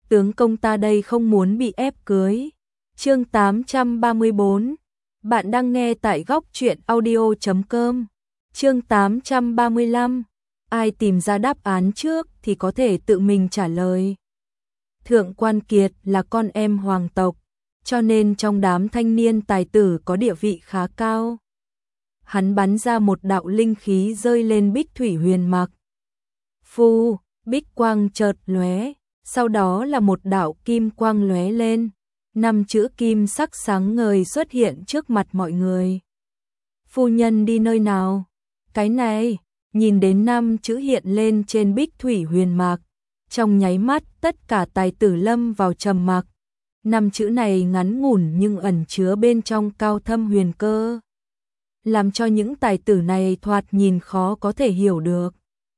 tướng công ta đây không muốn bị ép cưới. Chương 834. Bạn đang nghe tại góc truyện audio.com. Chương 835. Ai tìm ra đáp án trước thì có thể tự mình trả lời. Thượng Quan Kiệt là con em hoàng tộc, cho nên trong đám thanh niên tài tử có địa vị khá cao. Hắn bắn ra một đạo linh khí rơi lên Bích Thủy Huyền Mạc. Phu, bích quang chợt lóe, sau đó là một đạo kim quang lóe lên, 5 chữ kim sắc sáng ngời xuất hiện trước mặt mọi người. Phu nhân đi nơi nào? Cái này, nhìn đến 5 chữ hiện lên trên Bích Thủy Huyền Mạc, trong nháy mắt tất cả tài tử lâm vào trầm mặc. 5 chữ này ngắn ngủn nhưng ẩn chứa bên trong cao thâm huyền cơ, làm cho những tài tử này thoạt nhìn khó có thể hiểu được.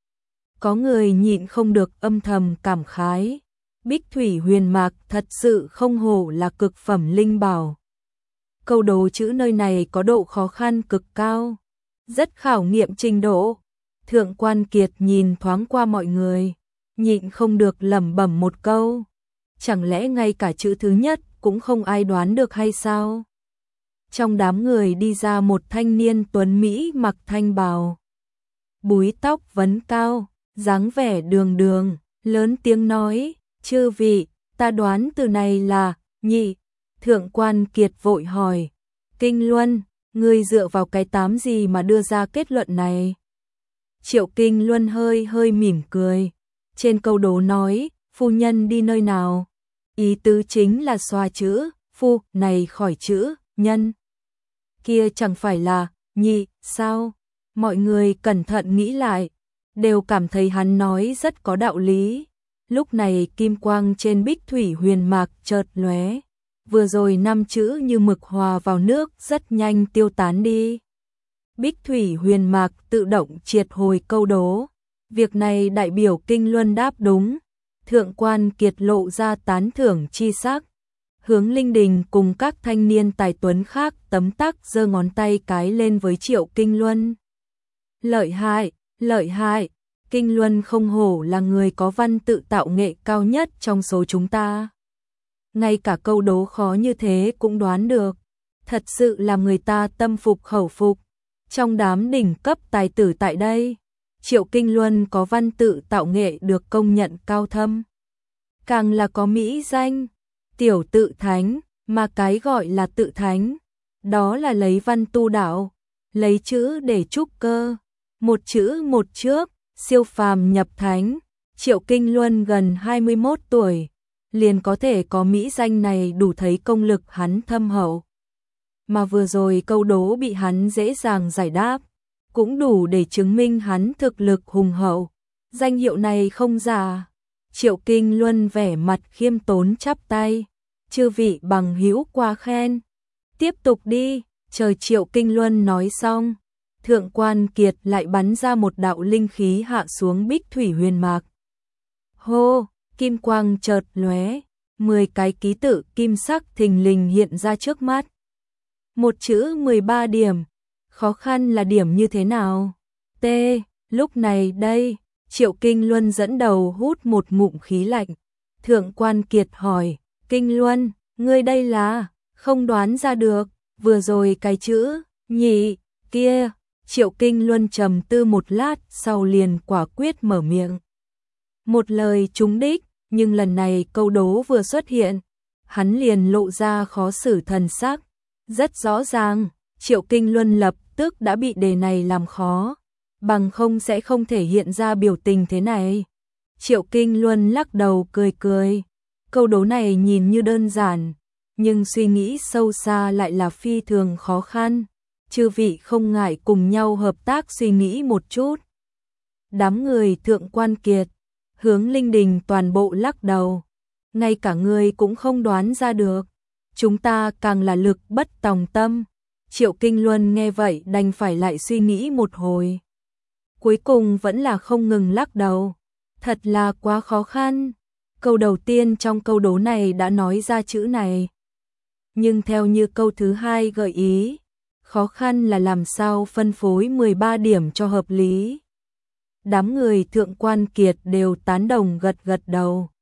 Có người nhịn không được âm thầm cảm khái, Bích Thủy Huyền Mạc thật sự không hổ là cực phẩm linh bảo. Câu đố chữ nơi này có độ khó khăn cực cao, rất khảo nghiệm trình độ. Thượng Quan Kiệt nhìn thoáng qua mọi người, nhịn không được lẩm bẩm một câu, chẳng lẽ ngay cả chữ thứ nhất cũng không ai đoán được hay sao? Trong đám người đi ra một thanh niên tuấn Mỹ mặc thanh bào, búi tóc vấn cao, dáng vẻ đường đường, lớn tiếng nói, chư vị, ta đoán từ này là nhị. Thượng Quan Kiệt vội hỏi, Kinh Luân, ngươi dựa vào cái tám gì mà đưa ra kết luận này? Triệu Kinh Luân hơi mỉm cười, trên câu đố nói, phu nhân đi nơi nào? Ý tứ chính là xoa chữ, phu, này khỏi chữ, nhân. Kia chẳng phải là, nhị, sao? Mọi người cẩn thận nghĩ lại, đều cảm thấy hắn nói rất có đạo lý. Lúc này kim quang trên Bích Thủy Huyền Mạc chợt lóe, vừa rồi 5 chữ như mực hòa vào nước rất nhanh tiêu tán đi. Bích Thủy Huyền Mạc tự động triệt hồi câu đố. Việc này đại biểu Kinh Luân đáp đúng. Thượng Quan Kiệt lộ ra tán thưởng chi sắc. Hướng Linh Đình cùng các thanh niên tài tuấn khác tấm tắc giơ ngón tay cái lên với Triệu Kinh Luân. Lợi hại, lợi hại. Kinh Luân không hổ là người có văn tự tạo nghệ cao nhất trong số chúng ta. Ngay cả câu đố khó như thế cũng đoán được. Thật sự làm người ta tâm phục khẩu phục. Trong đám đỉnh cấp tài tử tại đây, Triệu Kinh Luân có văn tự tạo nghệ được công nhận cao thâm. Càng là có mỹ danh, tiểu tự thánh, mà cái gọi là tự thánh, đó là lấy văn tu đạo, lấy chữ để trúc cơ, một chữ một trước, siêu phàm nhập thánh. Triệu Kinh Luân gần 21 tuổi, liền có thể có mỹ danh này đủ thấy công lực hắn thâm hậu. Mà vừa rồi câu đố bị hắn dễ dàng giải đáp, cũng đủ để chứng minh hắn thực lực hùng hậu. Danh hiệu này không giả. Triệu Kinh Luân vẻ mặt khiêm tốn chắp tay, chư vị bằng hữu quá khen. Tiếp tục đi. Chờ Triệu Kinh Luân nói xong, Thượng Quan Kiệt lại bắn ra một đạo linh khí hạ xuống Bích Thủy Huyền Mạc. Hô, kim quang chợt lóe, 10 cái ký tự kim sắc thình lình hiện ra trước mắt. Một chữ 13 điểm, khó khăn là điểm như thế nào? T, lúc này đây, Triệu Kinh Luân dẫn đầu hút một ngụm khí lạnh. Thượng Quan Kiệt hỏi, Kinh Luân, ngươi đây là, không đoán ra được, vừa rồi cái chữ, nhị, kia. Triệu Kinh Luân trầm tư một lát sau liền quả quyết mở miệng. Một lời trúng đích, nhưng lần này câu đố vừa xuất hiện, hắn liền lộ ra khó xử thần sắc. Rất rõ ràng, Triệu Kinh Luân lập tức đã bị đề này làm khó, bằng không sẽ không thể hiện ra biểu tình thế này. Triệu Kinh Luân lắc đầu cười cười, câu đố này nhìn như đơn giản, nhưng suy nghĩ sâu xa lại là phi thường khó khăn. Chư vị không ngại cùng nhau hợp tác suy nghĩ một chút. Đám người Thượng Quan Kiệt, Hướng Linh Đình toàn bộ lắc đầu. Ngay cả người cũng không đoán ra được. Chúng ta càng là lực bất tòng tâm. Triệu Kinh Luân nghe vậy đành phải lại suy nghĩ một hồi. Cuối cùng vẫn là không ngừng lắc đầu. Thật là quá khó khăn. Câu đầu tiên trong câu đố này đã nói ra chữ này. Nhưng theo như câu thứ hai gợi ý, khó khăn là làm sao phân phối 13 điểm cho hợp lý. Đám người Thượng Quan Kiệt đều tán đồng gật gật đầu.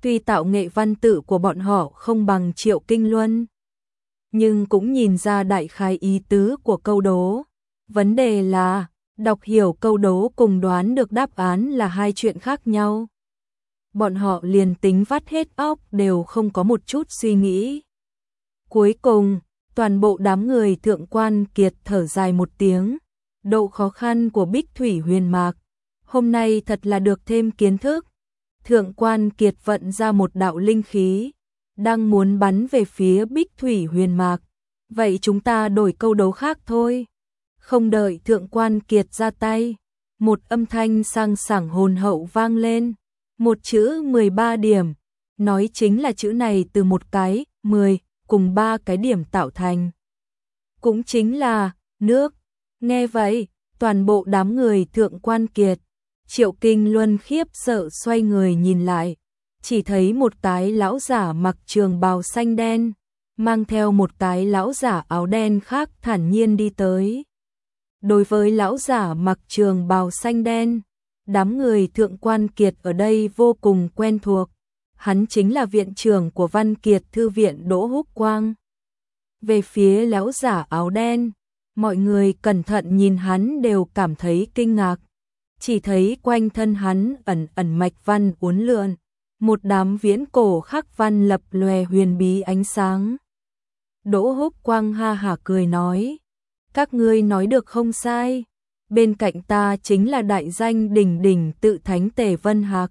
Tuy tạo nghệ văn tự của bọn họ không bằng Triệu Kinh Luân, nhưng cũng nhìn ra đại khái ý tứ của câu đố. Vấn đề là, đọc hiểu câu đố cùng đoán được đáp án là hai chuyện khác nhau. Bọn họ liền tính vắt hết óc đều không có một chút suy nghĩ. Cuối cùng, toàn bộ đám người Thượng Quan Kiệt thở dài một tiếng. Độ khó khăn của Bích Thủy Huyền Mạc, hôm nay thật là được thêm kiến thức. Thượng Quan Kiệt vận ra một đạo linh khí, đang muốn bắn về phía Bích Thủy Huyền Mạc. Vậy chúng ta đổi câu đố khác thôi. Không đợi Thượng Quan Kiệt ra tay, một âm thanh sang sảng hồn hậu vang lên. Một chữ 13 điểm, nói chính là chữ này từ một cái, 10, cùng 3 cái điểm tạo thành. Cũng chính là, nước. Nghe vậy, toàn bộ đám người Thượng Quan Kiệt, Triệu Kinh Luân khiếp sợ xoay người nhìn lại. Chỉ thấy một cái lão giả mặc trường bào xanh đen, mang theo một cái lão giả áo đen khác thản nhiên đi tới. Đối với lão giả mặc trường bào xanh đen, đám người Thượng Quan Kiệt ở đây vô cùng quen thuộc. Hắn chính là viện trưởng của Văn Kiệt Thư viện Đỗ Húc Quang. Về phía lão giả áo đen, mọi người cẩn thận nhìn hắn đều cảm thấy kinh ngạc. Chỉ thấy quanh thân hắn ẩn ẩn mạch văn uốn lượn, một đám viễn cổ khắc văn lập lòe huyền bí ánh sáng. Đỗ Húc Quang ha hả cười nói, các ngươi nói được không sai, bên cạnh ta chính là đại danh đỉnh đỉnh tự thánh Tề Vân Hạc.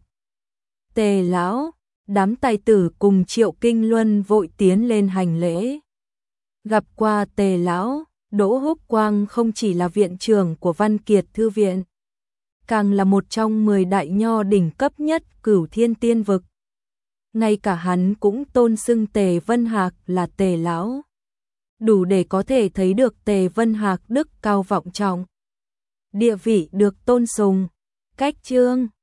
Tề lão, đám tài tử cùng Triệu Kinh Luân vội tiến lên hành lễ. Gặp qua Tề lão, Đỗ Húc Quang không chỉ là viện trưởng của Văn Kiệt Thư viện, càng là một trong 10 đại nho đỉnh cấp nhất Cửu Thiên Tiên vực. Ngay cả hắn cũng tôn xưng Tề Vân Hạc là Tề lão, đủ để có thể thấy được Tề Vân Hạc đức cao vọng trọng, địa vị được tôn sùng. Cách chương